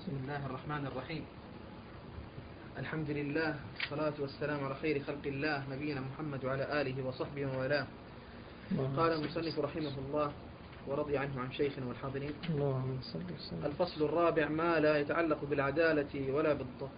بسم الله الرحمن الرحيم. الحمد لله والصلاة والسلام على خير خلق الله نبينا محمد وعلى آله وصحبه وولاه. قال المصنف رحمه الله ورضي عنه عن شيخنا والحاضرين: الفصل الرابع: ما لا يتعلق بالعدالة ولا بالضبط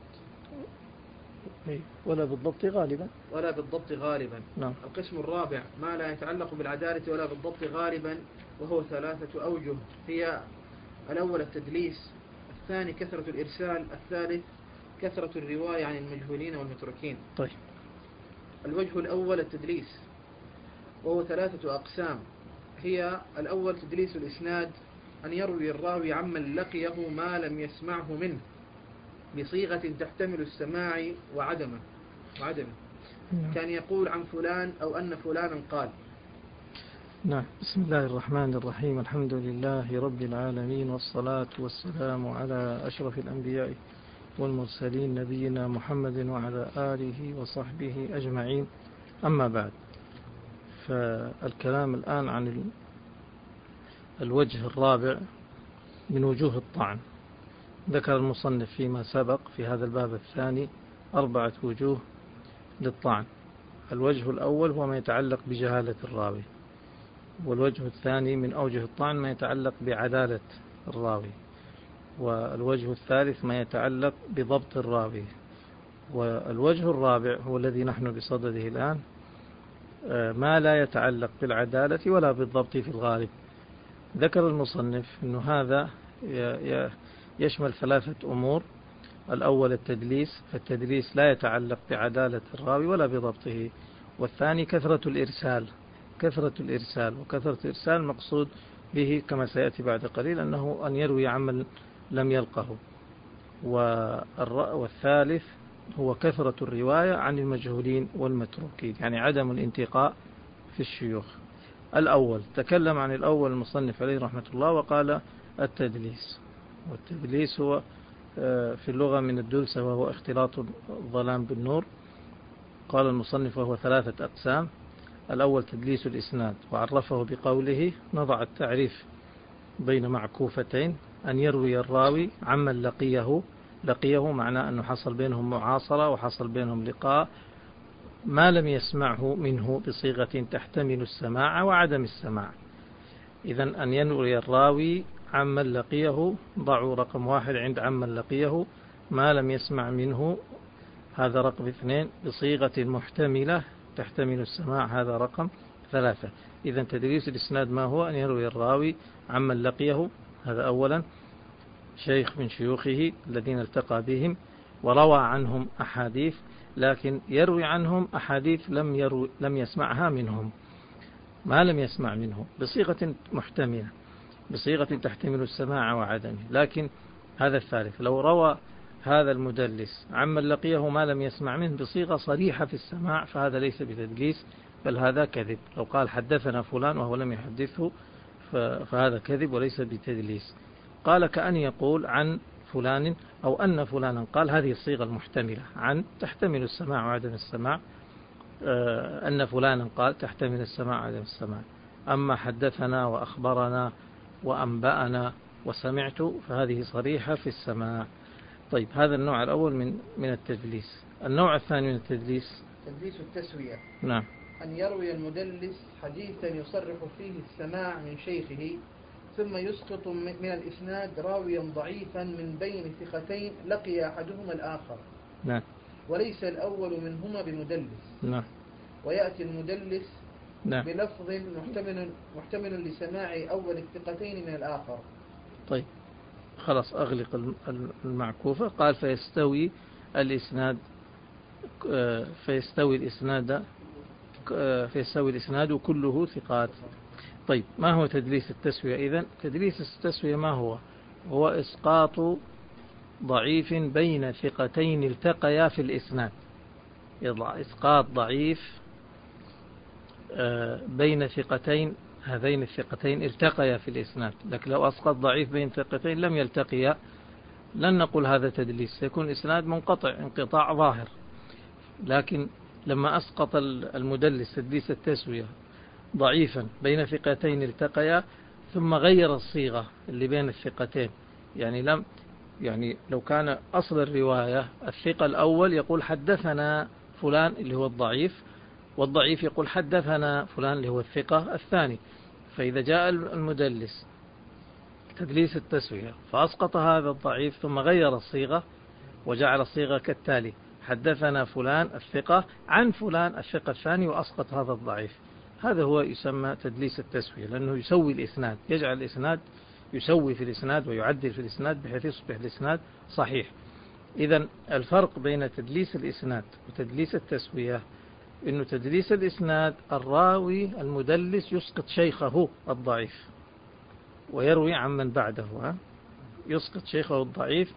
ولا بالضبط غالبا. نعم. القسم الرابع: ما لا يتعلق بالعدالة ولا بالضبط غالبا، وهو 3 أوجه. هي: الأول التدليس، الثاني كثرة الإرسال، الثالث كثرة الرواية عن المجهولين والمتركين. طيب. الوجه الأول التدليس، وهو 3 أقسام. هي: الأول تدليس الإسناد، أن يروي الراوي عمن لقيه ما لم يسمعه منه بصيغة تحتمل السماع وعدمه كان يقول عن فلان أو أن فلانا قال. نعم. بسم الله الرحمن الرحيم. الحمد لله رب العالمين، والصلاة والسلام على أشرف الأنبياء والمرسلين نبينا محمد وعلى آله وصحبه أجمعين. أما بعد، فالكلام الآن عن الوجه الرابع من وجوه الطعن. ذكر المصنف فيما سبق في هذا الباب الثاني 4 وجوه للطعن. الوجه الأول هو ما يتعلق بجهالة الراوي، والوجه الثاني من أوجه الطعن ما يتعلق بعدالة الراوي، والوجه الثالث ما يتعلق بضبط الراوي، والوجه الرابع هو الذي نحن بصدده الآن، ما لا يتعلق بالعدالة ولا بالضبط في الغالب. ذكر المصنف أن هذا يشمل 3 أمور. الأول التدليس، فالتدليس لا يتعلق بعدالة الراوي ولا بضبطه. والثاني كثرة الإرسال، وكثرة الإرسال مقصود به كما سيأتي بعد قليل أنه أن يروي عمن لم يلقه. والثالث هو كثرة الرواية عن المجهولين والمتروكين، يعني عدم الانتقاء في الشيوخ. الأول تكلم عن الأول المصنف عليه رحمة الله وقال التدليس. والتدليس هو في اللغة من الدلس، وهو اختلاط الظلام بالنور. قال المصنف وهو 3 أقسام. الأول تدليس الإسناد، وعرفه بقوله: نضع التعريف بين معكوفتين، أن يروي الراوي عمن لقيه معناه أنه حصل بينهم معاصرة وحصل بينهم لقاء، ما لم يسمعه منه بصيغة تحتمل السماع وعدم السماع. إذن أن يروي الراوي عمن لقيه، ضعوا رقم 1 عند عمن لقيه، ما لم يسمع منه هذا رقم 2، بصيغة محتملة تحتمل السماع هذا رقم 3. إذن تدليس الإسناد ما هو؟ أن يروي الراوي عمن لقيه، هذا أولا، شيخ من شيوخه الذين التقى بهم وروى عنهم أحاديث، لكن يروي عنهم أحاديث لم يسمعها منهم، ما لم يسمع منه بصيغة محتملة، بصيغة تحتمل السماع وعدمه. لكن هذا الثالث، لو روى هذا المدلس عمن لقيه ما لم يسمع منه بصيغة صريحة في السماع، فهذا ليس بتدليس، بل هذا كذب. لو قال حدثنا فلان وهو لم يحدثه فهذا كذب وليس بتدليس. قال: كأن يقول عن فلان أو أن فلانا قال، هذه الصيغة المحتملة عن تحتمل السماع وعدم السماع. أن فلانا قال تحتمل السماع وعدم السماع. أما حدثنا وأخبرنا وأنبأنا وسمعت فهذه صريحة في السماع. طيب، هذا النوع الأول من التدليس. النوع الثاني من التدليس تدليس التسوية. نعم. أن يروي المدلس حديثا يصرح فيه السماع من شيخه، ثم يسقط من الإسناد راويا ضعيفا من بين ثقتين لقي أحدهما الآخر. نعم. وليس الأول منهما بمدلس. نعم. ويأتي المدلس نعم. بلفظ محتمل لسماع أول الثقتين من الآخر. طيب، خلاص أغلق المعكوفة. قال: فيستوي الإسناد كله ثقات. طيب، ما هو تدليس التسوية إذن؟ تدليس التسوية ما هو؟ هو إسقاط ضعيف بين ثقتين التقيا في الإسناد. إسقاط ضعيف بين ثقتين، هذين الثقتين التقيا في الإسناد. لكن لو أسقط ضعيف بين ثقتين لم يلتقيا لن نقول هذا تدليس، سيكون الإسناد منقطع انقطاع ظاهر. لكن لما أسقط المدلس تدليس التسوية ضعيفا بين ثقتين التقيا، ثم غير الصيغة اللي بين الثقتين، يعني يعني لو كان أصل الرواية الثقة الأول يقول حدثنا فلان اللي هو الضعيف، والضعيف يقول حدثنا فلان اللي هو الثقة الثاني. فإذا جاء المدلس تدليس التسوية فأسقط هذا الضعيف ثم غير الصيغة وجعل الصيغة كالتالي: حدثنا فلان الثقة عن فلان الثقة الثاني، وأسقط هذا الضعيف، هذا هو يسمى تدليس التسوية، لأنه يسوي الإسناد، يجعل الإسناد يسوي في الإسناد ويعدل في الإسناد بحيث يصبح الإسناد صحيح. إذن الفرق بين تدليس الإسناد وتدليس التسوية إنه تدليس الإسناد الراوي المدلس يسقط شيخه الضعيف ويروي عن من بعده، يسقط شيخه الضعيف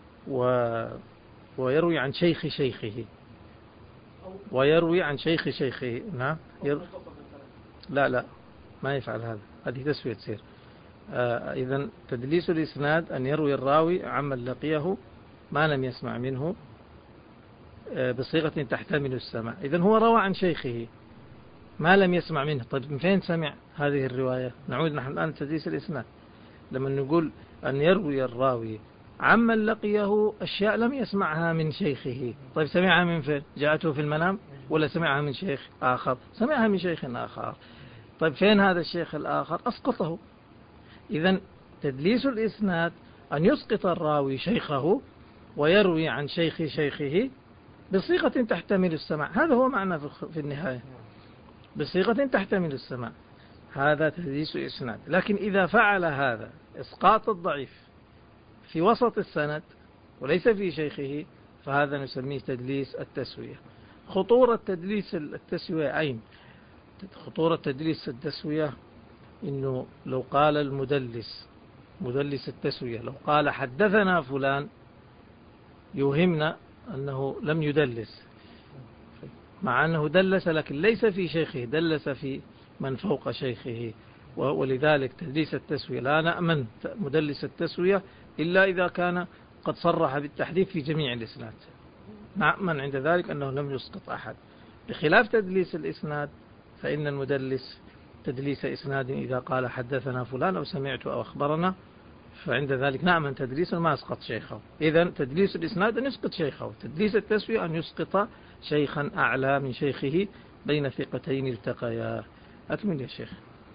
ويروي عن شيخ شيخه، ويروي عن شيخ شيخه. نعم. لا ما يفعل هذا، هذه تسوية سير. إذن تدليس الإسناد أن يروي الراوي عمن لقيه ما لم يسمع منه بصيغة تحتمل السمع. إذن هو روى عن شيخه ما لم يسمع منه. طيب من فين سمع هذه الرواية؟ نعود نحن الآن تدليس الإسناد لما نقول أن يروي الراوي عمن لقيه أشياء لم يسمعها من شيخه. طيب سمعها من فين؟ جاءته في المنام ولا سمعها من شيخ آخر؟ سمعها من شيخ آخر. طيب فين هذا الشيخ الآخر؟ أسقطه. إذن تدليس الإسناد أن يسقط الراوي شيخه ويروي عن شيخ شيخه بصيغة تحتمل السمع، هذا هو معنى في النهاية، بصيغة تحتمل السمع، هذا تدليس إسناد. لكن إذا فعل هذا إسقاط الضعيف في وسط السند وليس في شيخه فهذا نسميه تدليس التسوية. خطورة تدليس التسوية أين؟ خطورة تدليس التسوية إنه لو قال المدلس مدلس التسوية لو قال حدثنا فلان يوهمنا أنه لم يدلس، مع أنه دلس لكن ليس في شيخه، دلس في من فوق شيخه. ولذلك تدليس التسوية لا نأمن مدلس التسوية إلا إذا كان قد صرح بالتحديث في جميع الإسناد، نأمن عند ذلك أنه لم يسقط أحد. بخلاف تدليس الإسناد فإن المدلس تدليس إسناد إذا قال حدثنا فلان أو سمعت أو أخبرنا فعند ذلك نأمن تدليسه ما أسقط شيخه. إذن تدليس الإسناد أن يسقط شيخه، تدليس التسوية أن يسقط شيخا أعلى من شيخه بين ثقتين التقيا. أكمل يا شيخ.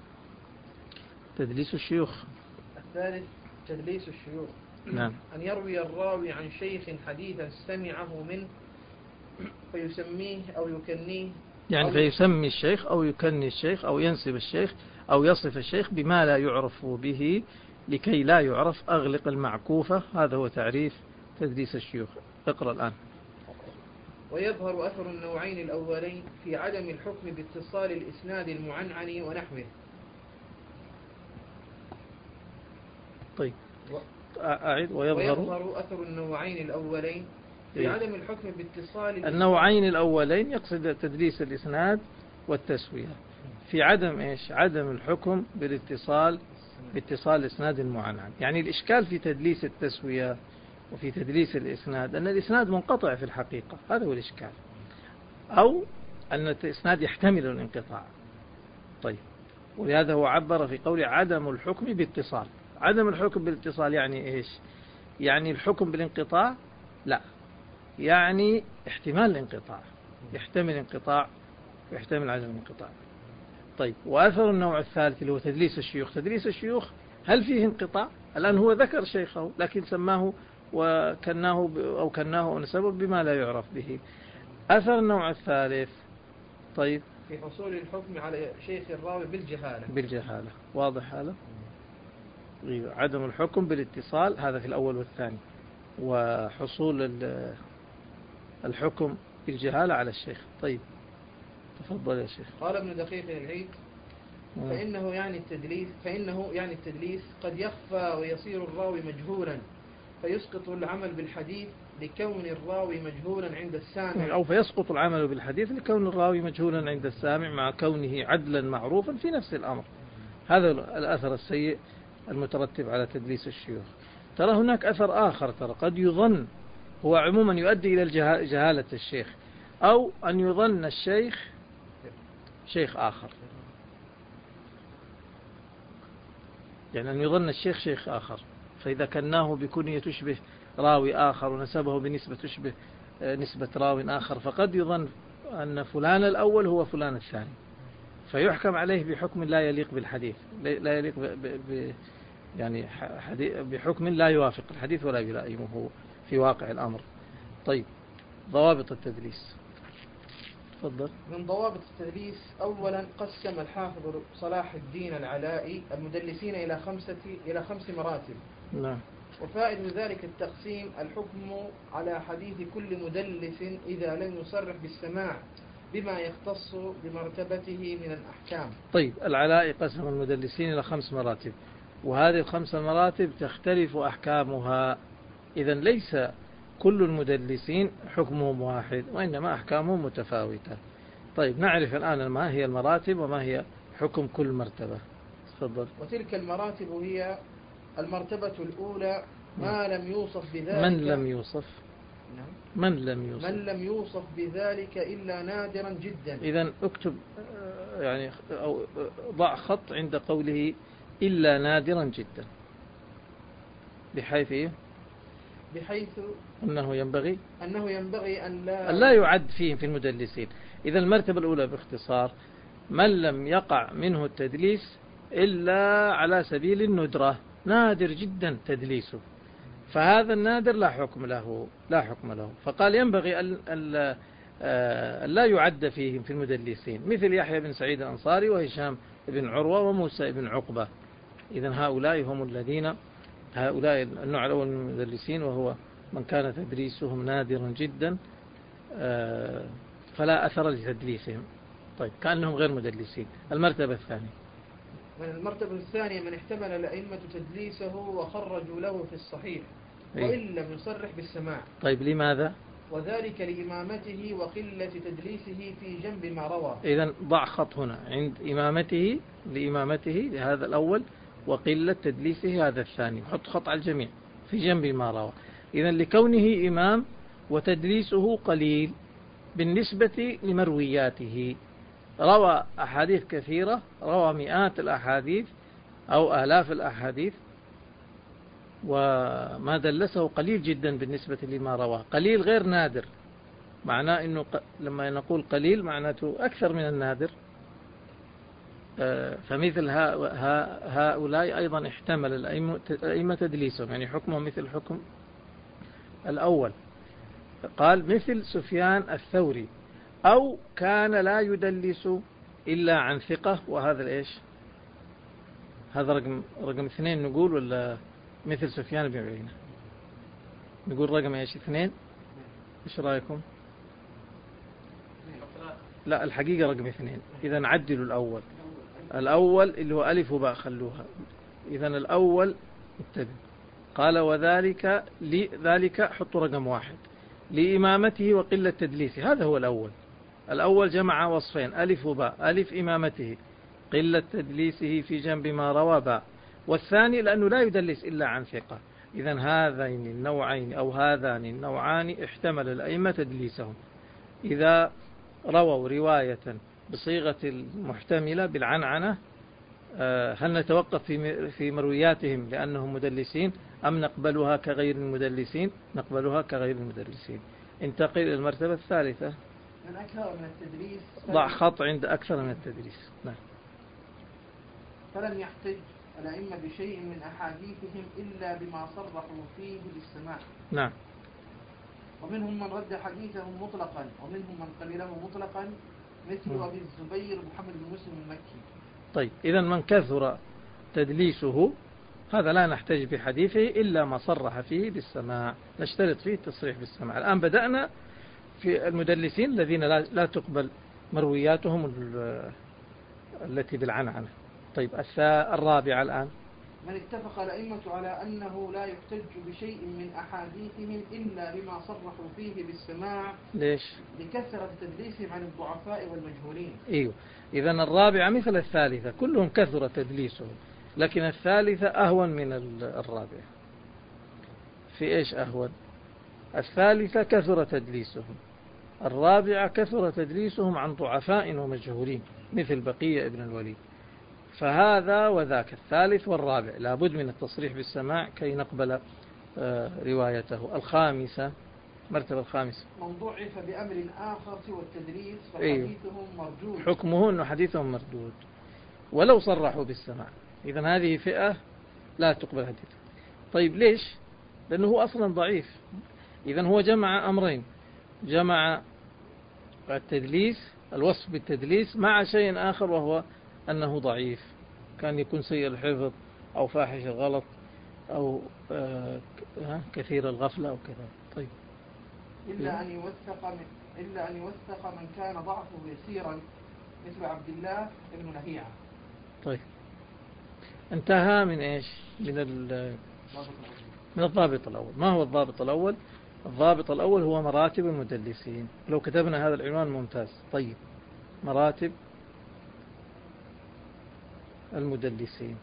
تدليس الشيوخ. الثالث تدليس الشيوخ. نعم. أن يروي الراوي عن شيخ حديثا سمعه منه فيسميه أو يكنيه، يعني فيسمي الشيخ أو يكني الشيخ أو ينسب الشيخ أو يصف الشيخ بما لا يعرف به لكي لا يعرف. أغلق المعكوفة، هذا هو تعريف تدليس الشيوخ. اقرأ الآن. ويظهر أثر النوعين الأولين في عدم الحكم باتصال الإسناد المعنعن ونحوه. طيب أعيد. ويظهر أثر النوعين الأولين في عدم الحكم باتصال النوعين الأولين يقصد تدليس الإسناد والتسوية في عدم إيش؟ عدم الحكم باتصال الإسناد المعنعن. يعني الإشكال في تدليس التسوية وفي تدليس الإسناد أن الإسناد منقطع في الحقيقة، هذا هو الإشكال، أو أن الإسناد يحتمل الانقطاع. طيب ولهذا هو عبر في قوله عدم الحكم باتصال. عدم الحكم بالاتصال يعني إيش؟ يعني الحكم بالانقطاع؟ لا، يعني احتمال الانقطاع، يحتمل انقطاع ويحتمل عدم الانقطاع. طيب وأثر النوع الثالث اللي هو تدليس الشيوخ. تدليس الشيوخ هل فيه انقطاع؟ الآن هو ذكر شيخه لكن سماه وكناه أو كناه ونسبه بما لا يعرف به. أثر النوع الثالث طيب في حصول الحكم على شيخ الراوي بالجهالة. واضح هذا؟ عدم الحكم بالاتصال هذا في الأول والثاني، وحصول الحكم بالجهالة على الشيخ. طيب تفضل يا شيخ. قال ابن دقيق العيد فإنه يعني التدليس قد يخفى ويصير الراوي مجهولا فيسقط العمل بالحديث لكون الراوي مجهولا عند السامع، أو فيسقط العمل بالحديث لكون الراوي مجهولا عند السامع مع كونه عدلا معروفا في نفس الأمر. هذا الأثر السيء المترتب على تدليس الشيوخ. ترى هناك أثر آخر قد يظن، هو عموما يؤدي إلى جهالة الشيخ، أو أن يظن الشيخ شيخ آخر، يعني أن يظن الشيخ شيخ آخر فإذا كناه بكنية تشبه راوي آخر ونسبه بنسبة تشبه نسبة راوي آخر فقد يظن أن فلان الأول هو فلان الثاني، فيحكم عليه بحكم لا يليق بالحديث، لا يليق يعني بحكم لا يوافق الحديث ولا يلائمه في واقع الأمر. طيب، ضوابط التدليس. تفضل. من ضوابط التدليس: أولا قسم الحافظ صلاح الدين العلائي المدلسين إلى 5 مراتب. نعم. وفائدة ذلك التقسيم الحكم على حديث كل مدلس إذا لم يصرح بالسماع بما يختص بمرتبته من الأحكام. طيب، العلائي قسم المدلسين إلى 5 مراتب، وهذه ال5 مراتب تختلف أحكامها. إذن ليس كل المدلسين حكمهم واحد، وإنما أحكامهم متفاوتة. طيب، نعرف الآن ما هي المراتب وما هي حكم كل مرتبة. تفضل. وتلك المراتب هي: المرتبة الأولى ما لم يوصف بذلك. من لم يوصف؟ من لم يوصف بذلك إلا نادرا جدا. إذن اكتب يعني أو ضع خط عند قوله إلا نادرا جدا، بحيث أنه ينبغي أن لا يعد فيهم في المدلسين. إذا المرتبة الأولى باختصار من لم يقع منه التدليس إلا على سبيل الندرة، نادر جدا تدليسه، فهذا النادر لا حكم له. فقال ينبغي أن لا يعد فيهم في المدلسين، مثل يحيى بن سعيد الأنصاري وهشام بن عروة وموسى بن عقبة. إذن هؤلاء النوع الأول من المدلسين، وهو من كان تدريسهم نادرا جدا فلا أثر لتدليسهم. طيب، كأنهم غير مدلسين. المرتبة الثانية من احتمل الأئمة تدليسه وخرجوا له في الصحيح وإن لم يصرح بالسماع. طيب، لماذا؟ وذلك لإمامته وقلة تدليسه في جنب ما روى. إذن ضع خط هنا عند لإمامته هذا الأول، وقلة تدليسه هذا الثاني، حط خط على الجميع في جنب ما روى. إذن لكونه إمام وتدليسه قليل بالنسبة لمروياته، روى أحاديث كثيرة، روى مئات الأحاديث أو آلاف الأحاديث، وما دلسه قليل جدا بالنسبة لما رواه. قليل غير نادر، معناه أنه لما نقول قليل معناته أكثر من النادر. فمثل هؤلاء أيضا احتمل الأئمة تدليسهم، يعني حكمهم مثل حكم الأول. قال مثل سفيان الثوري، أو كان لا يدلس إلا عن ثقة. وهذا إيش؟ هذا رقم 2 نقول، ولا مثل سفيان بن عيينة نقول رقم إيش 2؟ إيش رأيكم؟ لا، الحقيقة رقم 2. إذا نعدلوا الأول اللي هو ألف وباء خلوها. إذا الأول اتبع. قال وذلك لذلك حطوا رقم 1 لإمامته وقلة تدليسه. هذا هو الأول جمع وصفين: ألف وباء. ألف إمامته، قلة تدليسه في جنب ما روى باء. والثاني لأنه لا يدلس إلا عن ثقة. إذا هذين النوعين أو هذان النوعان احتمل الأئمة تدليسهم إذا رووا رواية بصيغة المحتملة بالعنعنة. هل نتوقف في مروياتهم لأنهم مدلسين، أم نقبلها كغير المدلسين؟ نقبلها كغير المدلسين. انتقل إلى المرتبة الثالثة: من أكثر من التدليس. ضع خط عند أكثر من التدليس. نعم. فلم يحتج الأئمة بشيء من أحاديثهم إلا بما صرحوا فيه بالسماع. نعم. ومنهم من رد حديثهم مطلقا، ومنهم من قبله مطلقا، مثل أبي الزبير محمد بن مسلم المكي. طيب، إذا من كثر تدليسه هذا لا نحتج بحديثه إلا ما صرح فيه بالسماع، نشترط فيه التصريح بالسماع. الآن بدأنا في المدلسين الذين لا تقبل مروياتهم التي بالعنعنة. طيب، الرابعة الآن: من اتفق الأئمة على أنه لا يحتج بشيء من أحاديثهم إلا بما صرحوا فيه بالسماع. ليش؟ لكثرة تدليسهم عن الضعفاء والمجهولين. إيوه. إذا الرابعة مثل الثالثة، كلهم كثر تدليسهم، لكن الثالثة أهون من الرابعة. في إيش أهون؟ الثالثة كثر تدليسهم، الرابعة كثر تدليسهم عن ضعفاء ومجهولين مثل بقية ابن الوليد. فهذا وذاك الثالث والرابع لابد من التصريح بالسماع كي نقبل روايته. الخامسة، مرتبة الخامسة، من ضعف بأمر آخر سوى التدليس أيوه. فحديثهم مردود. حكمه أنه حديثهم مردود ولو صرحوا بالسماع. إذن هذه فئة لا تقبل حديثه. طيب ليش؟ لأنه هو أصلا ضعيف. إذن هو جمع أمرين، جمع التدليس، الوصف بالتدليس، مع شيء آخر وهو أنه ضعيف، كان يكون سيء الحفظ أو فاحش الغلط أو كثير الغفلة أو كذا. طيب إلا أن يوثق من كان ضعفه يسيرا مثل عبد الله بن لهيعة. طيب انتهى من إيش؟ من الضابط الأول. ما هو الضابط الأول؟ الضابط الأول هو مراتب المدلسين. لو كتبنا هذا العنوان ممتاز. طيب مراتب المدلسين،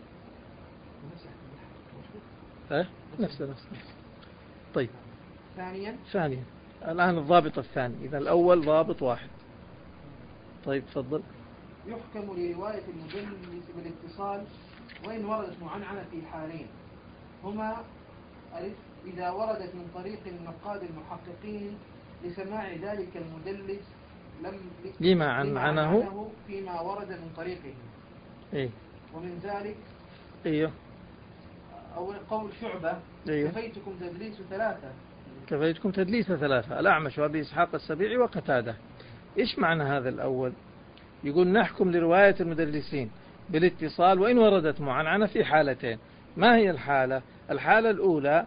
نفس. طيب ثانيا الآن الضابط الثاني. إذا الأول ضابط واحد. طيب تفضل. يحكم لرواية المدلس بالاتصال وإن وردت معنعنة في حالين هما: ألف، إذا وردت من طريق النقاد المحققين لسماع ذلك المدلس لما عنعنه فيما ورد من طريقه. إيه؟ ومن ذلك إيه؟ أو قول شعبة: إيه؟ كفيتكم تدليس ثلاثة، الأعمش وأبي إسحاق السبيعي وقتادة. إيش معنى هذا الأول؟ يقول نحكم لرواية المدلسين بالاتصال وإن وردت معنعنة في حالتين. ما هي الحالة؟ الحالة الأولى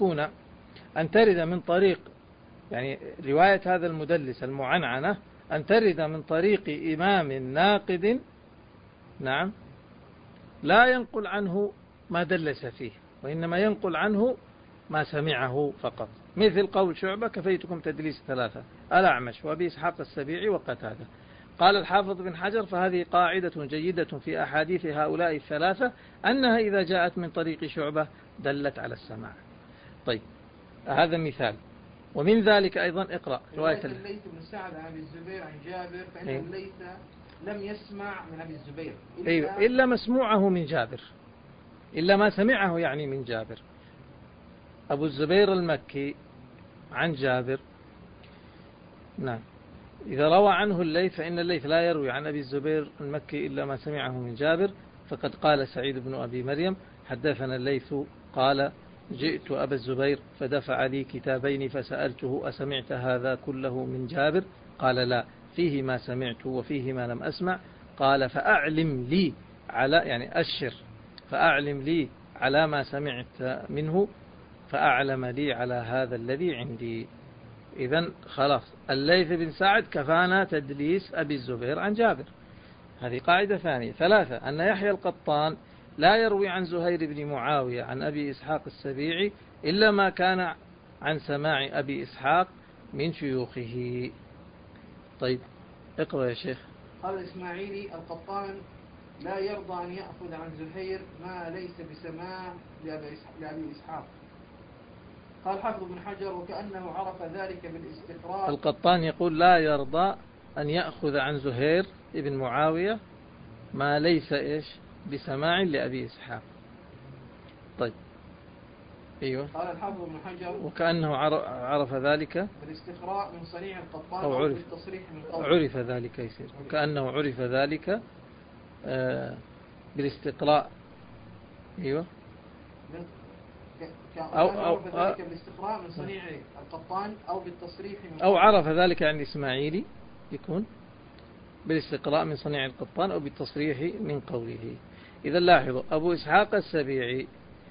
أن ترد من طريق، يعني رواية هذا المدلس المعنعنة أن ترد من طريق إمام ناقد، نعم، لا ينقل عنه ما دلس فيه وإنما ينقل عنه ما سمعه فقط، مثل قول شعبة: كفيتكم تدليس ثلاثة، الأعمش وأبي إسحاق السبيعي وقتادة. قال الحافظ بن حجر: فهذه قاعدة جيدة في أحاديث هؤلاء الثلاثة أنها إذا جاءت من طريق شعبة دلت على السماع. طيب هذا مثال. ومن ذلك أيضا اقرأ رواية الليث بن سعد عن أبي الزبير عن جابر، فإن الليث لم يسمع من أبي الزبير إلا مسموعه من جابر، إلا ما سمعه يعني من جابر. أبو الزبير المكي عن جابر، نعم، إذا روى عنه الليث فإن الليث لا يروي عن أبي الزبير المكي إلا ما سمعه من جابر. فقد قال سعيد بن أبي مريم: حدثنا الليث قال: جئت أبا الزبير فدفع لي كتابين فسألته: أسمعت هذا كله من جابر؟ قال: لا، فيه ما سمعت وفيه ما لم أسمع. قال: فأعلم لي على، يعني أشر، فأعلم لي على ما سمعت منه فأعلم لي على هذا الذي عندي. إذن خلاص، الليث بن سعد كفانا تدليس أبي الزبير عن جابر. هذه قاعدة ثانية. ثلاثة: أن يحيى القطان لا يروي عن زهير بن معاوية عن أبي إسحاق السبيعي إلا ما كان عن سماع أبي إسحاق من شيوخه. طيب اقرأ يا شيخ. قال الإسماعيلي: القطان لا يرضى أن يأخذ عن زهير ما ليس بسماع لأبي إسحاق. قال حافظ بن حجر: وكأنه عرف ذلك بالاستقراء. القطان يقول لا يرضى أن يأخذ عن زهير بن معاوية ما ليس إيش بسماع لأبي إسحاق. طيب أيوة. قال الحافظ بن حجر: وكأنه عرف ذلك بالاستقراء من صنيع القطان أو عرف بالتصريح من قوله. عرف ذلك يصير كأنه عرف ذلك بالاستقراء. أيوة. أو ذلك بالاستقراء من صنيع القطان أو بالتصريح من قوله. أو عرف ذلك عن الإسماعيلي، يكون بالاستقراء من صنيع القطان أو بالتصريح من قوله. إذا لاحظوا، أبو إسحاق السبيعي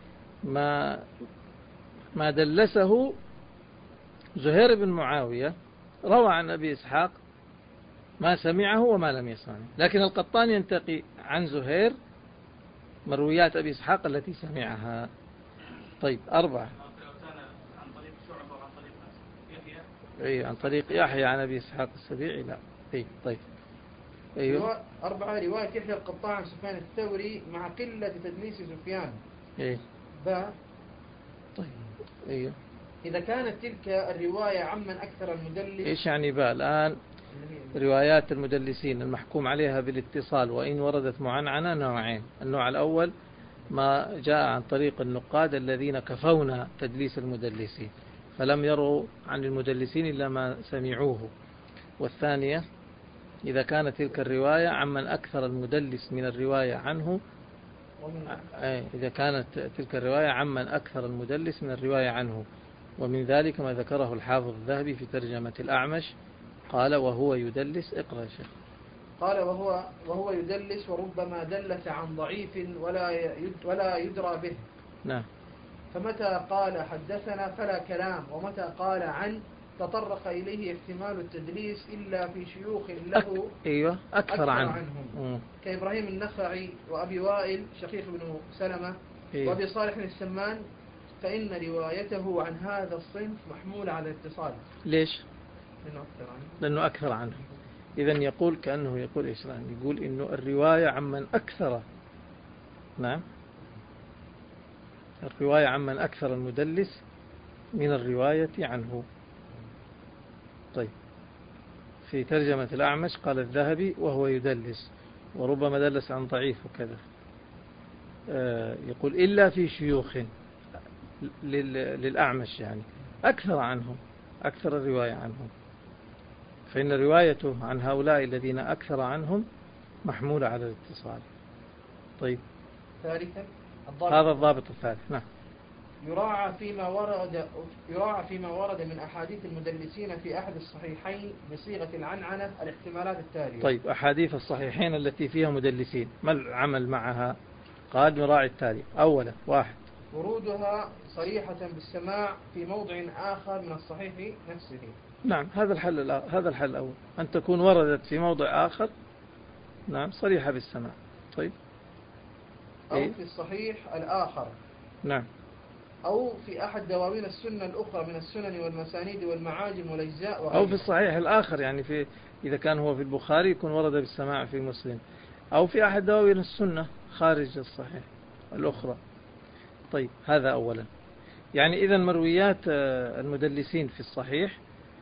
ما دلسه زهير بن معاوية روى عن أبي إسحاق ما سمعه وما لم يسمعه، لكن القطان ينتقي عن زهير مرويات أبي إسحاق التي سمعها. طيب أربعة: عن طريق شعبة وعن طريق يحيى. أي عن طريق يحيى عن أبي إسحاق السبيعي لا. طيب أيوه. أربعة: رواية يحيى القطان عن سفيان الثوري مع قلة تدليس سفيان. إيه. طيب أيوه. إذا كانت تلك الرواية عمن أكثر المدلس. إيش يعني الآن روايات المدلسين المحكوم عليها بالاتصال وإن وردت معنعنة نوعين. النوع الأول ما جاء عن طريق النقاد الذين كفونا تدليس المدلسين فلم يروا عن المدلسين إلا ما سمعوه. والثانية إذا كانت تلك الرواية عمن أكثر المدلس من الرواية عنه، إذا كانت تلك الرواية عمن أكثر المدلس من الرواية عنه. ومن ذلك ما ذكره الحافظ الذهبي في ترجمة الأعمش قال وهو يدلس. اقرأ يا شيخ. قال وهو يدلس وربما دلس عن ضعيف ولا يدرى به. نعم. فمتى قال حدثنا فلا كلام، ومتى قال عن تطرق إليه احتمال التدليس إلا في شيوخ له أيوة أكثر عنهم كإبراهيم النخعي وأبي وائل شقيق بن سلمة أيوة. وأبي صالح السمان، فإن روايته عن هذا الصنف محمولة على الاتصال. ليش؟ لأنه أكثر عنه. إذن يقول كأنه يقول إيش؟ يقول إنه الرواية عمن أكثر. نعم، الرواية عمن أكثر المدلس من الرواية عنه. طيب، في ترجمة الأعمش قال الذهبي وهو يدلس وربما دلس عن ضعيف وكذا. يقول إلا في شيوخ للأعمش، يعني أكثر عنهم، أكثر الرواية عنهم، فإن روايته عن هؤلاء الذين أكثر عنهم محمولة على الاتصال. طيب، ثالثا هذا الضابط الثالث. نعم. يراعى فيما ورد من أحاديث المدلسين في أحد الصحيحين بصيغة العنعنة الاحتمالات التالية. طيب، أحاديث الصحيحين التي فيها مدلسين ما العمل معها؟ قال نراعي التالي. أولا، واحد، ورودها صريحة بالسماع في موضع آخر من الصحيح نفسه. نعم، هذا الحل الأول، أن تكون وردت في موضع آخر، نعم، صريحة بالسماع. طيب، أو في الصحيح الآخر، نعم، أو في أحد دواوين السنة الأخرى من السنن والمسانيد والمعاجم والأجزاء وغيرها. أو في الصحيح الآخر، يعني إذا كان هو في البخاري يكون ورد بالسماع في مسلم، أو في أحد دواوين السنة خارج الصحيح الأخرى. طيب، هذا أولا. يعني إذا مرويات المدلسين في الصحيح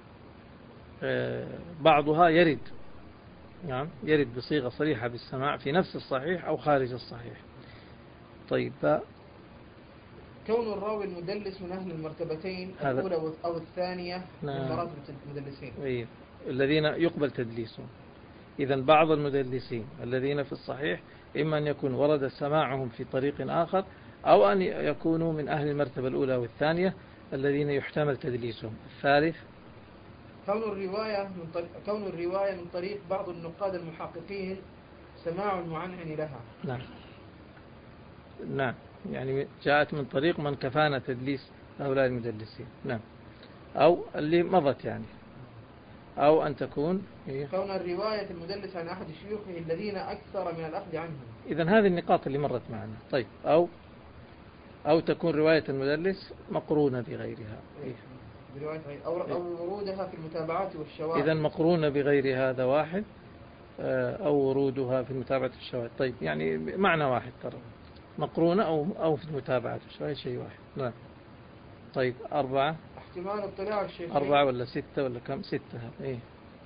بعضها يرد، نعم، يرد بصيغة صريحة بالسماع في نفس الصحيح أو خارج الصحيح. طيب، كون الراوي المدلس من أهل المرتبتين الأولى أو الثانية من مراتب المدلسين، أيه، الذين يقبل تدليسهم. إذن بعض المدلسين الذين في الصحيح إما أن يكون ورد سماعهم في طريق آخر، أو أن يكونوا من أهل المرتبة الأولى والثانية الذين يحتمل تدليسهم. الثالث، كون الرواية من طريق بعض النقاد المحققين سماع المعنعن لها. نعم، نعم، يعني جاءت من طريق من كفانا تدليس هؤلاء المدلسين. نعم، أو اللي مضت يعني، أو أن تكون كون الرواية المدلس عن أحد شيوخه الذين أكثر من الأخذ عنهم. إذن هذه النقاط اللي مرت معنا. طيب، أو تكون رواية المدلس مقرونة بغيرها، أو ورودها في المتابعات والشواهد. إذن مقرونة بغير هذا واحد، أو ورودها في المتابعة والشواهد. طيب، يعني معنى واحد ترى، مقرونة أو في المتابعة والشواهد شيء واحد. نعم. طيب، أربعة، احتمال اطلاع الشيخين. 4 ولا 6 ولا كم؟ 6. إيه.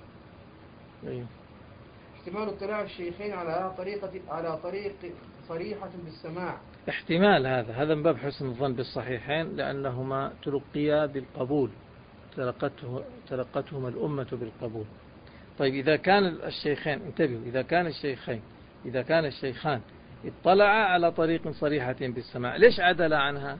احتمال اطلاع الشيخين على طريق صريحة بالسماع. احتمال هذا من باب حسن الظن بالصحيحين، لأنهما تلقيا بالقبول، تلقتهما الأمة بالقبول. طيب، إذا كان الشيخين، انتبهوا، إذا كان الشيخان اطلعا على طريق صريحة بالسماع، ليش عدل عنها؟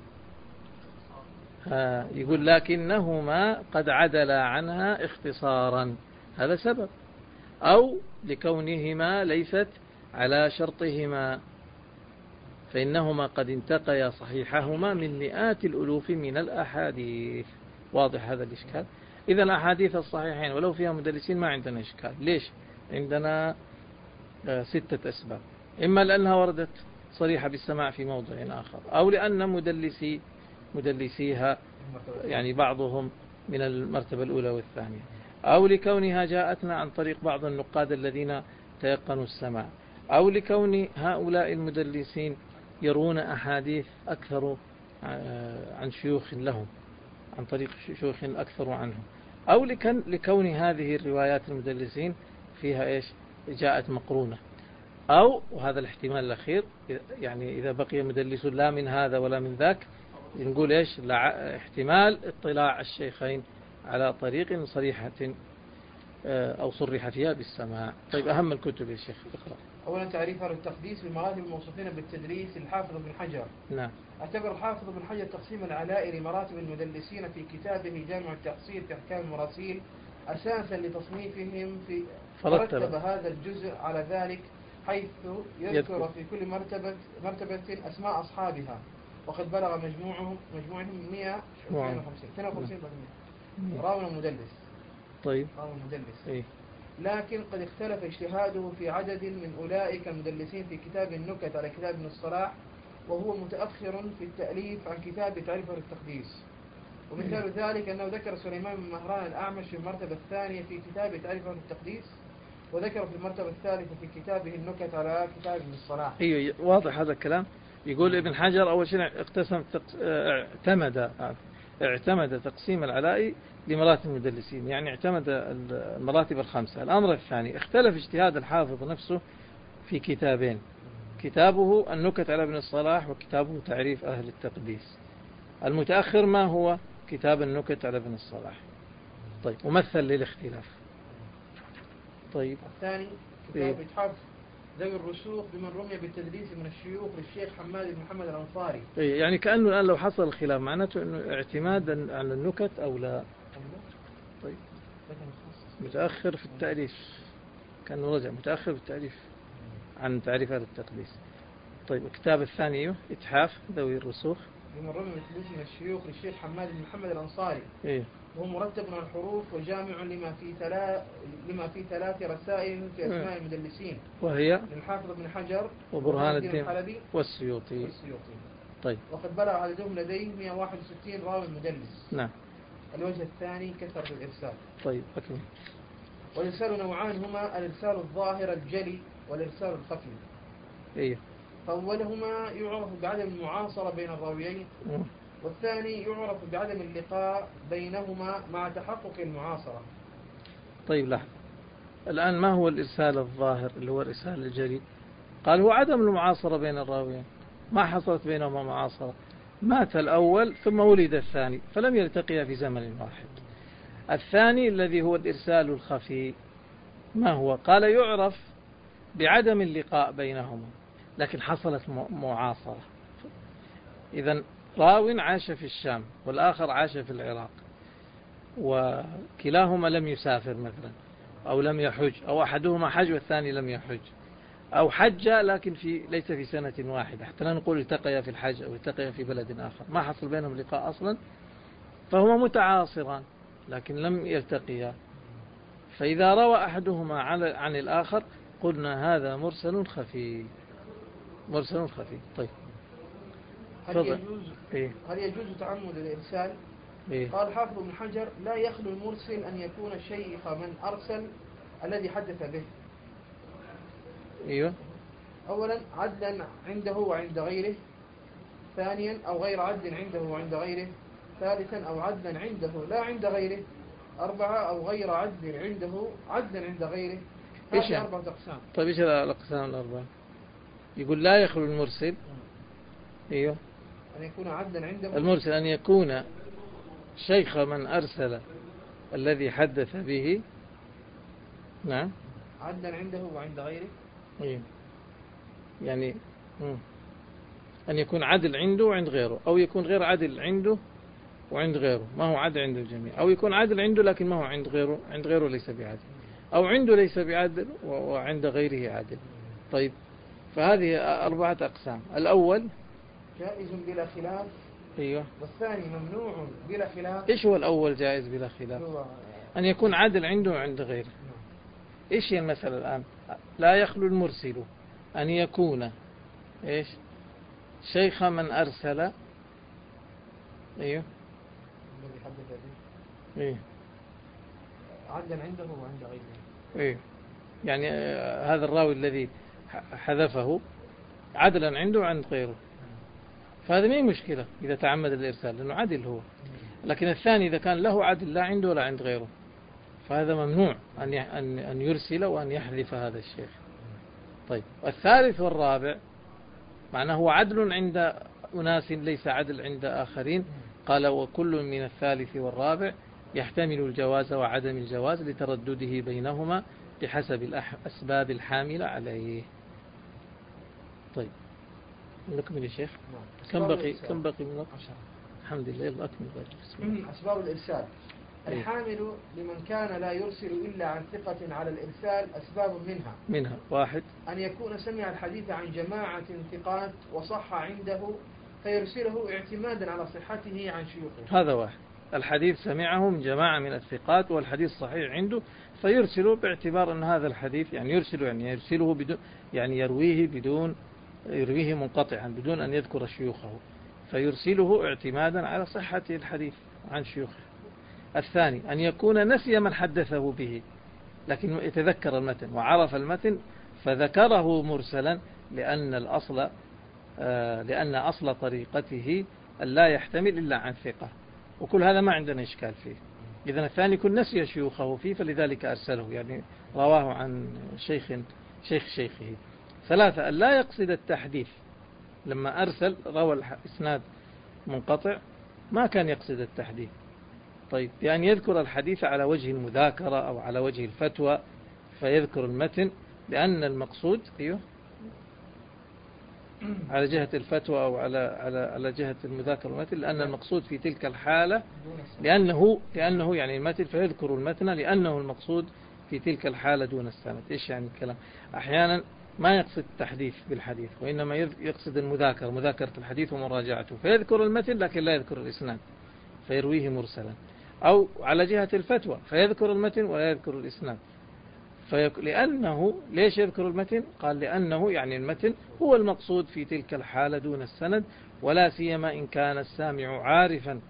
يقول لكنهما قد عدلا عنها اختصارا، هذا سبب، أو لكونهما ليست على شرطهما، فإنهما قد انتقيا صحيحهما من مئات الألوف من الأحاديث. واضح هذا الإشكال؟ إذن أحاديث الصحيحين ولو فيها مدلسين ما عندنا إشكال. ليش؟ عندنا 6 أسباب. إما لأنها وردت صريحة بالسماع في موضع آخر، أو لأن مدلسيها يعني بعضهم من المرتبة الأولى والثانية، أو لكونها جاءتنا عن طريق بعض النقاد الذين تيقنوا السماع، أو لكون هؤلاء المدلسين يرون أحاديث أكثر عن شيوخ لهم، عن طريق شيوخ أكثر عنهم، أو لكون هذه الروايات المدلسين فيها إيش جاءت مقرونة، أو وهذا الاحتمال الأخير يعني إذا بقي مدلس لا من هذا ولا من ذاك نقول إيش احتمال اطلاع الشيخين على طريق صريحة أو صرح فيها بالسماع. طيب أهم الكتب يا شيخ اقرأ. أولا تعريف أهل التقديس بمراتب الموصوفين بالتدريس الحافظ بن حجر. نعم. اعتبر الحافظ بن حجر تقسيم العلاء لمراتب المدلسين في كتابه جامع التحصيل في أحكام المراسيل أساسا لتصنيفهم في فرتب هذا الجزء على ذلك، حيث يذكر في كل مرتبة أسماء أصحابها، وقد بلغ مجموعهم 152 راوي مدلس. طيب راوي مدلس. إيه؟ لكن قد اختلف اجتهاده في عدد من أولئك المدلسين في كتاب النكت على كتاب ابن الصلاح، وهو متأخر في التأليف عن كتاب تعريف التقديس. ومثال ذلك أنه ذكر سليمان بن مهران الأعمش في المرتبة الثانية في كتاب تعريف التقديس، وذكر في المرتبة الثالثة في كتابه النكت على كتاب ابن الصلاح. أيوة واضح هذا الكلام. يقول ابن حجر أول شيء اعتمد تقسيم العلاء لمراتب المدلسين، يعني اعتمد المراتب الخمسة. الأمر الثاني اختلف اجتهاد الحافظ نفسه في كتابين، كتابه النكت على ابن الصلاح وكتابه تعريف أهل التقديس. المتأخر ما هو كتاب النكت على ابن الصلاح. طيب ومثل للاختلاف. طيب الثاني كتاب إتحاف ذوي الرسوخ بمن رمي بالتدليس من الشيوخ للشيخ حماد بن محمد الأنصاري. يعني كأنه الآن لو حصل الخلاف معناته أنه اعتمادا على النكت أو لا. طيب متأخر في التأليف، كأنه رجع متأخر في التأليف عن تعريف هذا التقديس. طيب الكتاب الثاني إتحاف ذوي الرسوخ بمن رمي بالتدليس من الشيوخ للشيخ حماد بن محمد الأنصاري. إيه؟ وهو مرتب على الحروف وجامع لما في 3 رسائل في أسماء المدلسين، وهي للحافظ بن حجر وبرهان الدين الحلبي والسيوطي. طيب. وقد بلغ عددهم لديه 161 راوي مدلس. نعم. الوجه الثاني كثرة الإرسال. طيب أكمل. والإرسال نوعان هما الإرسال الظاهر الجلي والإرسال الخفي. إيه؟ فأولهما يعرف بعدم المعاصرة بين الراويين، والثاني يعرف بعدم اللقاء بينهما مع تحقق المعاصرة. طيب لا، الآن ما هو الإرسال الظاهر اللي هو الإرسال الجلي؟ قال هو عدم المعاصرة بين الراويين، ما حصلت بينهما معاصرة، مات الأول ثم ولد الثاني فلم يلتقيا في زمن واحد. الثاني الذي هو الإرسال الخفي ما هو؟ قال يعرف بعدم اللقاء بينهما لكن حصلت معاصرة. إذن راو عاش في الشام والآخر عاش في العراق، وكلاهما لم يسافر مثلا أو لم يحج، أو أحدهما حج والثاني لم يحج، أو حج لكن ليس في سنة واحدة، حتى لا نقول التقيا في الحج أو التقيا في بلد آخر، ما حصل بينهم لقاء أصلا، فهما متعاصران لكن لم يلتقيا. فإذا روى أحدهما عن الآخر قلنا هذا مرسل خفي. مرسل خفي. طيب هل يجوز تعمد الإرسال؟ إيه؟ قال حافظ ابن حجر لا يخلو المرسل أن يكون شيخ من أرسل الذي حدث به. أيوه. أولا عدلا عنده وعند غيره، ثانيا أو غير عدل عنده وعند غيره، ثالثا أو عدلا عنده لا عند غيره، 4 أو غير عدل عنده عدلا عند غيره. هذه 4 أقسام. طيب إيش الأقسام الأربعة؟ يقول لا يخلو المرسل. أيوه. أن يكون عدلا عنده. المرسل أن يكون شيخ من أرسل الذي حدث به. نعم. عدلا عنده وعند غيره. أيوه. يعني أن يكون عدل عنده وعند غيره، أو يكون غير عدل عنده وعند غيره، ما هو عدل عنده الجميع، أو يكون عدل عنده لكن ما هو عند غيره، عند غيره ليس بعدل، أو عنده ليس بعدل وعند غيره عدل. طيب فهذه 4 أقسام. الأول جائز بلا خلاف. أيوه. والثاني ممنوع بلا خلاف. إيش هو الأول جائز بلا خلاف؟ أن يكون عدل عنده وعند غيره. إيش هي المسألة الآن؟ لا يخلو المرسل أن يكون إيش شيخ من أرسل. أيوه. الذي حدث به. إيه. عدلا عنده وعند غيره. إيه. يعني هذا الراوي الذي حذفه عدلا عنده وعند غيره، فهذا ما هي مشكلة إذا تعمد الإرسال لأنه عدل هو. لكن الثاني إذا كان له عدل لا عنده ولا عند غيره فهذا ممنوع أن يرسل وأن يحذف هذا الشيخ. طيب الثالث والرابع معناه هو عدل عند أناس ليس عدل عند آخرين. قال وكل من الثالث والرابع يحتمل الجواز وعدم الجواز لتردده بينهما بحسب الأسباب الحاملة عليه. طيب نكمل يا شيخ. كم بقي من وقت؟ الحمد لله. يلا أكمل. أسباب الإرسال. الحامل لمن كان لا يرسل إلا عن ثقة على الإرسال أسباب منها واحد أن يكون سمع الحديث عن جماعة ثقات وصح عنده فيرسله اعتمادا على صحته عن شيوخه. هذا واحد. الحديث سمعه من جماعة من الثقات والحديث صحيح عنده فيرسله باعتبار أن هذا الحديث يرسله بدون يرويه منقطعا بدون أن يذكر شيوخه فيرسله اعتمادا على صحة الحديث عن شيوخه. الثاني أن يكون نسي من حدثه به لكن يتذكر المتن وعرف المتن فذكره مرسلا لأن أصل طريقته أن لا يحتمل إلا عن ثقة وكل هذا ما عندنا إشكال فيه. إذن الثاني يكون نسي شيوخه فيه فلذلك أرسله يعني رواه عن شيخه. ثلاثة أن لا يقصد التحديث لما أرسل روى الإسناد منقطع ما كان يقصد التحديث. طيب يعني يذكر الحديث على وجه المذاكرة أو على وجه الفتوى فيذكر المتن لأن المقصود على جهة الفتوى أو على جهة المذاكرة المتن لأن المقصود في تلك الحالة لأنه يعني المتن فيذكر المتن لأنه المقصود في تلك الحالة دون السند. إيش يعني الكلام؟ أحيانا ما يقصد التحديث بالحديث وإنما يقصد مذاكرة الحديث ومراجعته فيذكر المتن لكن لا يذكر الإسناد فيرويه مرسلا. أو على جهة الفتوى فيذكر المتن ولا يذكر الإسناد لأنه ليش يذكر المتن؟ قال لأنه يعني المتن هو المقصود في تلك الحالة دون السند ولا سيما إن كان السامع عارفا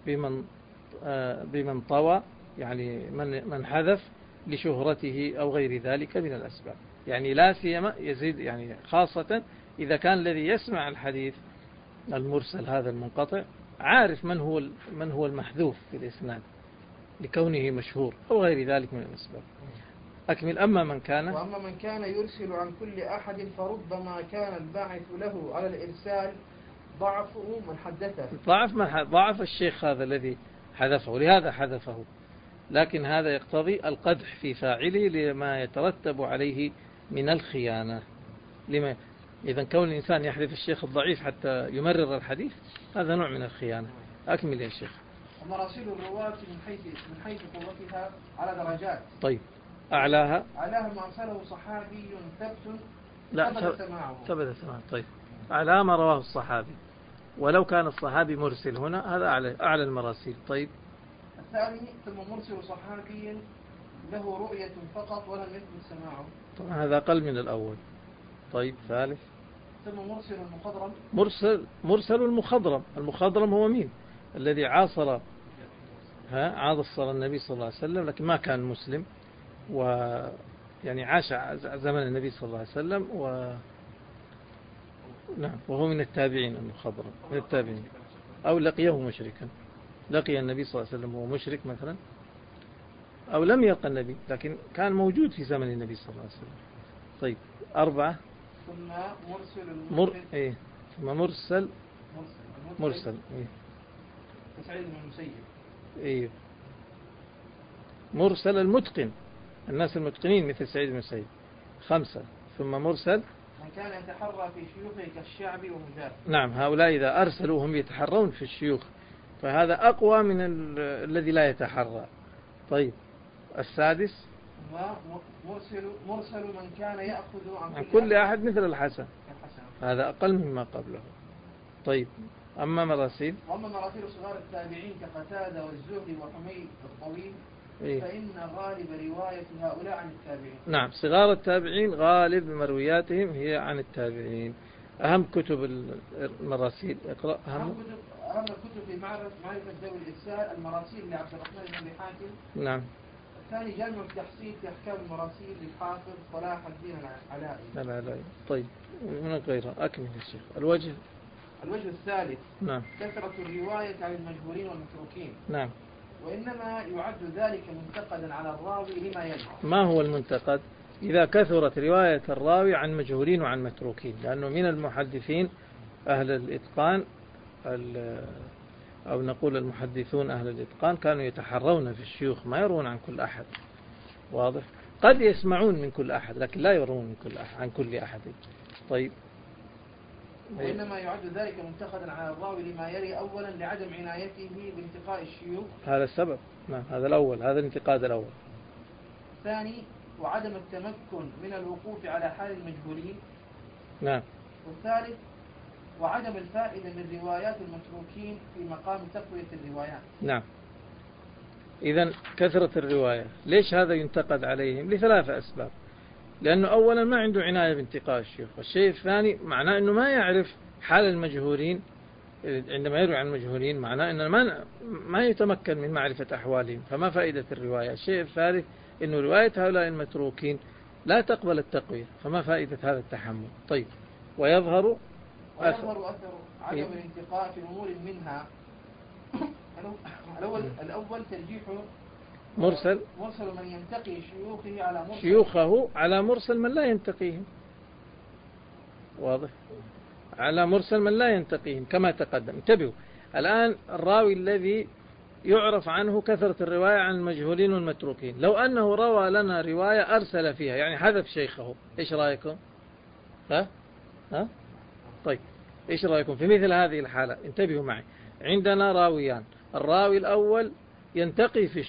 بمن طوى يعني من حذف لشهرته أو غير ذلك من الأسباب. يعني لا سيما يزيد يعني خاصة إذا كان الذي يسمع الحديث المرسل هذا المنقطع عارف من هو المحذوف في الإسناد لكونه مشهور أو غير ذلك من الأسباب. أكمل. وأما من كان يرسل عن كل أحد فربما كان الباعث له على الإرسال ضعفه من حدثه ضعف الشيخ هذا الذي حذفه لهذا حذفه لكن هذا يقتضي القدح في فاعله لما يترتب عليه من الخيانة. إذا كون الإنسان يحذف الشيخ الضعيف حتى يمرر الحديث هذا نوع من الخيانة. أكمل يا شيخ. مراسيل الرواة من حيث قوتها على درجات. طيب أعلاها ما أرسله صحابي ثبت ثبت سماعه. طيب أعلاها ما رواه الصحابي ولو كان الصحابي مرسل هنا هذا أعلى المراسيل. طيب الثاني ثم مرسل صحابي له رؤية فقط ولم يثبت سماعه طبعا هذا أقل من الأول. طيب ثالث ثم مرسل المخضرم مرسل المخضرم هو مين؟ الذي عاصر النبي صلى الله عليه وسلم لكن ما كان مسلم ويعني عاش زمن النبي صلى الله عليه وسلم نعم وهو من التابعين. المخضرم من التابعين أو لقيه مشركا لقي النبي صلى الله عليه وسلم وهو مشرك مثلا أو لم يلقى النبي لكن كان موجود في زمن النبي صلى الله عليه وسلم. طيب أربعة ثم مرسل سعيد بن المسيب. إيه مرسل المتقن الناس المتقنين مثل سعيد بن المسيب. خمسة ثم مرسل من كان يتحرى في شيوخه كالشعبي ومجاهد. نعم هؤلاء إذا أرسلوا هم يتحرون في الشيوخ فهذا أقوى من الذي لا يتحرى. طيب السادس مرسل من كان يأخذ عن كل أحد مثل الحسن هذا أقل مما قبله. طيب أما مراسيل صغار التابعين كقتادة والزهري وحميد الطويل فإن غالب رواية هؤلاء عن التابعين. نعم صغار التابعين غالب مروياتهم هي عن التابعين. أهم كتب المراسيل اقرأ. أهم الكتب في معرفة ذوي الإرسال المراسيل لعبد الرحمن بن حاتم. نعم. الثاني جامع التحصيل في أحكام المراسيل للحافظ صلاح الدين العلائي. طيب من غيره. أكمل الشيخ. الوجه الوجه الثالث نعم. كثرة الرواية عن المجهولين والمتروكين. نعم. وإنما يعد ذلك منتقدا على الراوي لما يلي. ما هو المنتقد؟ إذا كثرت رواية الراوي عن مجهولين وعن متروكين، لأنه من المحدثين أهل الإتقان أو نقول المحدثون أهل الإتقان كانوا يتحرون في الشيوخ، ما يروون عن كل أحد. واضح؟ قد يسمعون من كل أحد لكن لا يروون من كل أحد عن كل أحد. طيب. وإنما يعد ذلك منتقدا على الراوي لما يلي: أولا لعدم عنايته بانتقاء الشيوخ. هذا السبب. نعم. هذا الأول، هذا الانتقاد الأول. ثاني وعدم التمكن من الوقوف على حال المجهولين. نعم. والثالث وعدم الفائدة من روايات المتروكين في مقام تقوية الروايات. نعم. إذن كثرة الرواية ليش هذا ينتقد عليهم؟ لثلاثة أسباب. لأنه أولا ما عنده عناية بانتقاء الشيوخ، والشيء الثاني معناه أنه ما يعرف حال المجهولين. عندما يروي عن المجهولين معناه أنه ما يتمكن من معرفة أحوالهم، فما فائدة الرواية. الشيء الثالث أنه رواية هؤلاء المتروكين لا تقبل التقوية، فما فائدة هذا التحمل. طيب. ويظهر أثر عدم الانتقاء في أمور منها. الأول ترجيح مرسل من ينتقي شيوخه على مرسل من لا ينتقيهم. واضح؟ على مرسل من لا ينتقيهم كما تقدم. انتبهوا الآن، الراوي الذي يعرف عنه كثرة الرواية عن المجهولين والمتروكين، لو أنه روى لنا رواية أرسل فيها، يعني حذف شيخه، إيش رأيكم؟ ها؟ طيب، إيش رأيكم في مثل هذه الحالة؟ انتبهوا معي، عندنا راويان، الراوي الأول ينتقي في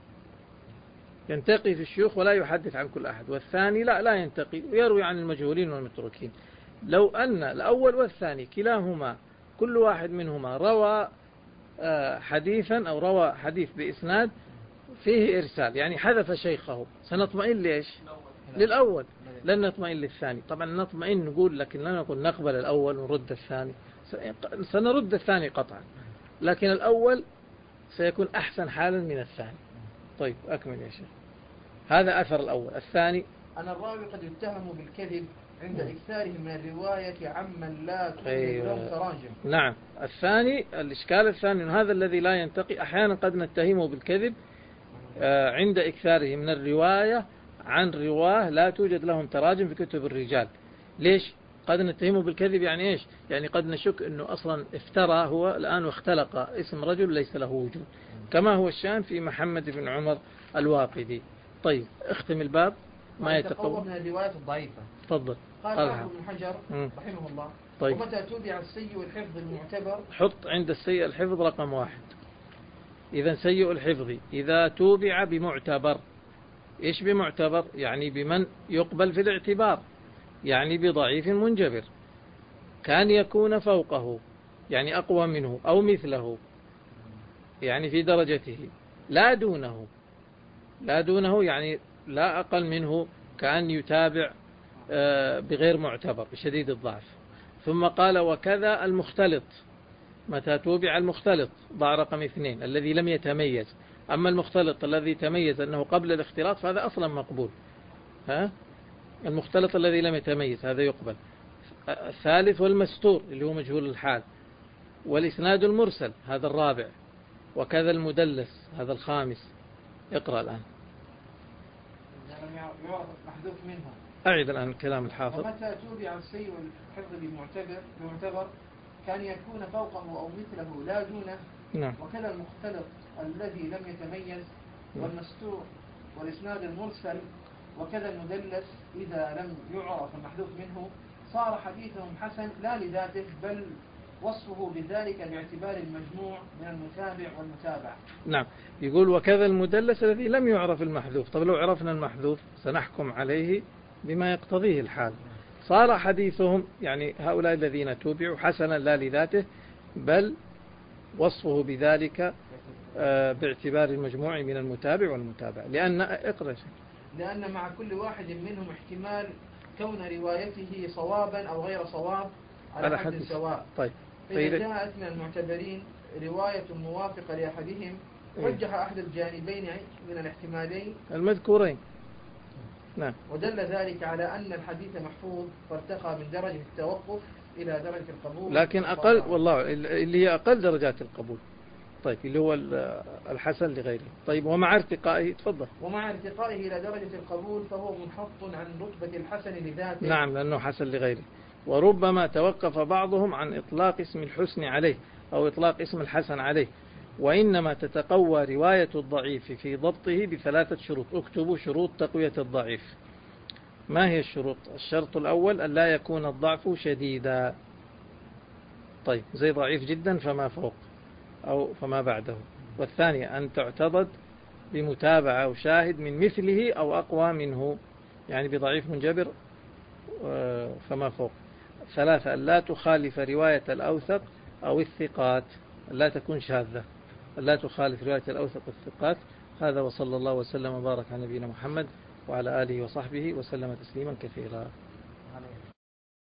الشيوخ ولا يحدث عن كل أحد، والثاني لا ينتقي ويروي عن المجهولين والمتروكين. لو أن الأول والثاني كلاهما كل واحد منهما روى حديثا أو روى حديث بإسناد فيه إرسال، يعني حذف شيخه، سنطمئن ليش؟ للأول، لن نطمئن للثاني. طبعا نطمئن نقول، لكن لا نقول نقبل الأول ونرد الثاني، سنرد الثاني قطعا، لكن الأول سيكون أحسن حالا من الثاني. طيب أكمل يا شيخ. هذا أثر الأول. الثاني أن الراوي قد يتهم بالكذب عند إكثاره من الرواية عمن لا توجد لهم تراجم. نعم. الثاني، الإشكال الثاني أن هذا الذي لا ينتقي أحيانا قد نتهمه بالكذب عند إكثاره من الرواية عن رواه لا توجد لهم تراجم في كتب الرجال. ليش قد نتهمه بالكذب؟ يعني إيش؟ يعني قد نشك أنه أصلا افترى هو الآن واختلق اسم رجل ليس له وجود، كما هو الشان في محمد بن عمر الواقدي. طيب اختم الباب. ما يتقوى من الروايات الضعيفة. تفضل. قال ابن حجر رحمه الله: طيب. ومتى تبع السيء الحفظ المعتبر. حط عند السيء الحفظ رقم 1. إذا سيء الحفظ إذا توبع بمعتبر. إيش بمعتبر؟ يعني بمن يقبل في الاعتبار، يعني بضعيف منجبر، كان يكون فوقه يعني أقوى منه أو مثله، يعني في درجته، لا دونه يعني لا أقل منه، كأن يتابع بغير معتبر بشديد الضعف. ثم قال: وكذا المختلط. متى توبع المختلط؟ ضع رقم 2 الذي لم يتميز. أما المختلط الذي تميز أنه قبل الاختلاط فهذا أصلا مقبول. المختلط الذي لم يتميز هذا يقبل. الثالث والمستور اللي هو مجهول الحال. والإسناد المرسل هذا الرابع. وكذا المدلس هذا الخامس. اقرأ الآن. محذوف منه. أعيد الآن كلام الحافظ. ومتى توبع السيء الحفظ بمعتبر كان يكون فوقه أو مثله لا دونه. نعم. وكذا المختلط الذي لم يتميز، والمستور، والإسناد المرسل، وكذا المدلس إذا لم يعرف المحذوف منه صار حديثهم حسن لا لذاته بل وصفه بذلك باعتبار المجموع من المتابع والمتابع. نعم. يقول: وكذا المدلس الذي لم يعرف المحذوف. طب لو عرفنا المحذوف سنحكم عليه بما يقتضيه الحال. صار حديثهم يعني هؤلاء الذين توبعوا حسنا لا لذاته بل وصفه بذلك باعتبار المجموع من المتابع والمتابع. لأن مع كل واحد منهم احتمال كون روايته صوابا أو غير صواب على حد سواء. طيب. فإذا جاءت من المعتبرين رواية موافقة لأحدهم رجح أحد الجانبين من الاحتمالين المذكورين. نعم. ودل ذلك على أن الحديث محفوظ فارتقى من درجة التوقف إلى درجة القبول. لكن أقل والله اللي هي أقل درجات القبول. طيب اللي هو الحسن لغيره. طيب ومع ارتقائه تفضل. ومع ارتقائه إلى درجة القبول فهو منحط عن رتبة الحسن لذاته. نعم لأنه حسن لغيره. وربما توقف بعضهم عن إطلاق اسم الحسن عليه أو إطلاق اسم الحسن عليه، وإنما تتقوى رواية الضعيف في ضبطه بثلاثة شروط. اكتبوا شروط تقوية الضعيف. ما هي الشروط؟ الشرط الأول أن لا يكون الضعف شديدا. طيب زي ضعيف جدا فما فوق أو فما بعده. والثانية أن تعتضد بمتابعة أو شاهد من مثله أو أقوى منه، يعني بضعيف منجبر فما فوق. ثلاثة أن لا تخالف رواية الأوثق أو الثقات، لا تكون شاذة، لا تخالف رواية الأوثق والثقات. هذا وصلى الله وسلم وبارك على نبينا محمد وعلى آله وصحبه وسلم تسليما كثيرا.